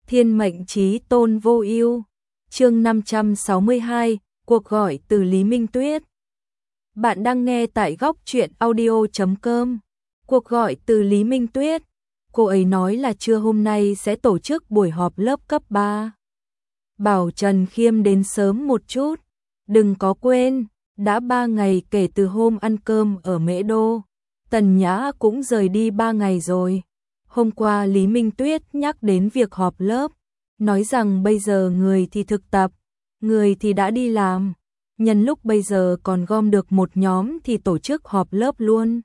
Thiên mệnh chí tôn vô ưu. Chương 562, cuộc gọi từ Lý Minh Tuyết. Bạn đang nghe tại góc truyện audio.com. Cuộc gọi từ Lý Minh Tuyết. Cô ấy nói là trưa hôm nay sẽ tổ chức buổi họp lớp cấp 3. Bảo Trần Khiêm đến sớm một chút. Đừng có quên, đã 3 ngày kể từ hôm ăn cơm ở Mễ Đô. Tần Nhã cũng rời đi 3 ngày rồi. Hôm qua Lý Minh Tuyết nhắc đến việc họp lớp, nói rằng bây giờ người thì thực tập, người thì đã đi làm. Nhân lúc bây giờ còn gom được một nhóm thì tổ chức họp lớp luôn.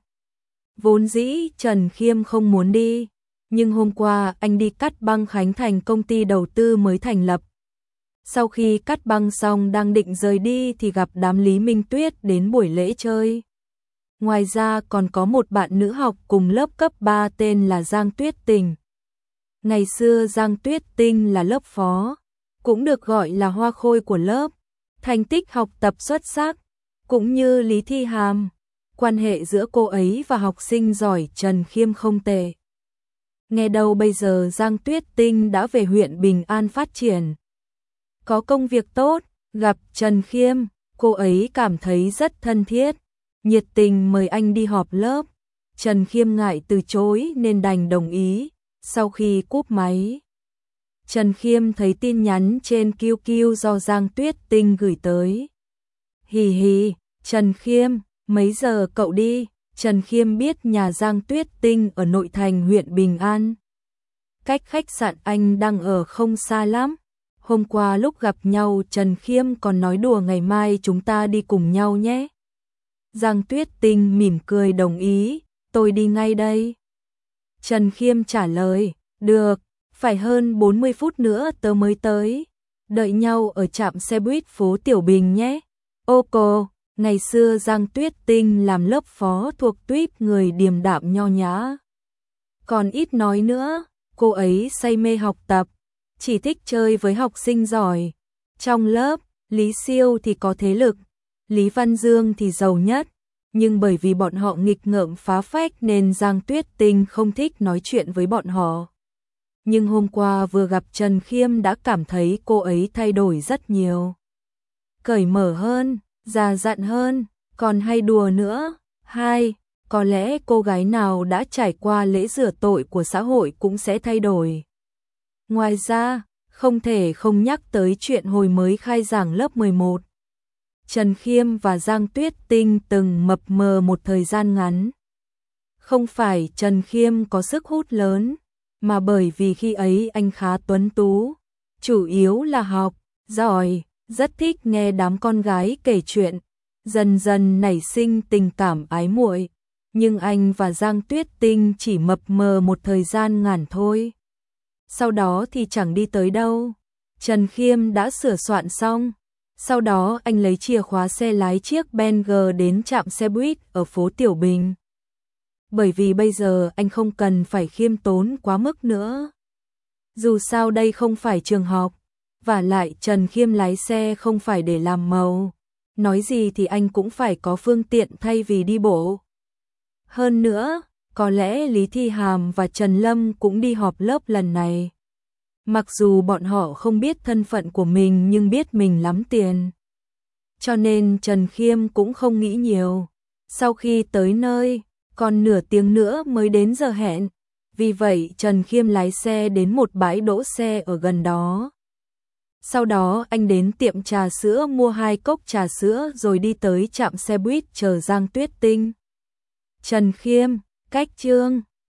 Vốn dĩ Trần Khiêm không muốn đi, nhưng hôm qua anh đi cắt băng khánh thành công ty đầu tư mới thành lập. Sau khi cắt băng xong đang định rời đi thì gặp đám Lý Minh Tuyết đến buổi lễ chơi. Ngoài ra còn có một bạn nữ học cùng lớp cấp 3 tên là Giang Tuyết Tình. Ngày xưa Giang Tuyết Tình là lớp phó, cũng được gọi là hoa khôi của lớp, thành tích học tập xuất sắc, cũng như Lý Thi Hàm. Quan hệ giữa cô ấy và học sinh giỏi Trần Khiêm không tệ. Nghe đâu bây giờ Giang Tuyết Tình đã về huyện Bình An phát triển. Có công việc tốt, gặp Trần Khiêm, cô ấy cảm thấy rất thân thiết, nhiệt tình mời anh đi họp lớp. Trần Khiêm ngại từ chối nên đành đồng ý. Sau khi cúp máy, Trần Khiêm thấy tin nhắn trên QQ do Giang Tuyết Tình gửi tới. Hì hì, Trần Khiêm, mấy giờ cậu đi? Trần Khiêm biết nhà Giang Tuyết Tình ở nội thành huyện Bình An. Cách khách sạn anh đang ở không xa lắm. Hôm qua lúc gặp nhau Trần Khiêm còn nói đùa ngày mai chúng ta đi cùng nhau nhé. Giang Tuyết Tình mỉm cười đồng ý, tôi đi ngay đây. Trần Khiêm trả lời, được, phải hơn 40 phút nữa tớ mới tới. Đợi nhau ở trạm xe buýt phố Tiểu Bình nhé. Ô cô, ngày xưa Giang Tuyết Tình làm lớp phó thuộc tuýp người điềm đạm nho nhã. Còn ít nói nữa, cô ấy say mê học tập, chỉ thích chơi với học sinh giỏi. Trong lớp, Lý Siêu thì có thế lực, Lý Văn Dương thì giàu nhất. Nhưng bởi vì bọn họ nghịch ngợm phá phách nên Giang Tuyết Tình không thích nói chuyện với bọn họ. Nhưng hôm qua vừa gặp Trần Khiêm đã cảm thấy cô ấy thay đổi rất nhiều. Cởi mở hơn, già dặn hơn, còn hay đùa nữa. Có lẽ cô gái nào đã trải qua lễ rửa tội của xã hội cũng sẽ thay đổi. Ngoài ra, không thể không nhắc tới chuyện hồi mới khai giảng lớp 11. Trần Khiêm và Giang Tuyết Tình từng mập mờ một thời gian ngắn. Không phải Trần Khiêm có sức hút lớn, mà bởi vì khi ấy anh khá tuấn tú, chủ yếu là học giỏi, rất thích nghe đám con gái kể chuyện, dần dần nảy sinh tình cảm ái muội. Nhưng anh và Giang Tuyết Tình chỉ mập mờ một thời gian ngắn thôi. Sau đó thì chẳng đi tới đâu. Trần Khiêm đã sửa soạn xong. Sau đó anh lấy chìa khóa xe lái chiếc Benz đến trạm xe buýt ở phố Tiểu Bình. Bởi vì bây giờ anh không cần phải khiêm tốn quá mức nữa. Dù sao đây không phải trường học, vả lại Trần Khiêm lái xe không phải để làm màu. Nói gì thì anh cũng phải có phương tiện thay vì đi bộ. Hơn nữa, có lẽ Lý Thi Hàm và Trần Lâm cũng đi họp lớp lần này. Mặc dù bọn họ không biết thân phận của mình nhưng biết mình lắm tiền. Cho nên Trần Khiêm cũng không nghĩ nhiều. Sau khi tới nơi, còn nửa tiếng nữa mới đến giờ hẹn. Vì vậy Trần Khiêm lái xe đến một bãi đỗ xe ở gần đó. Sau đó anh đến tiệm trà sữa mua 2 cốc trà sữa rồi đi tới trạm xe buýt chờ Giang Tuyết Tình. Trần Khiêm, cách Trương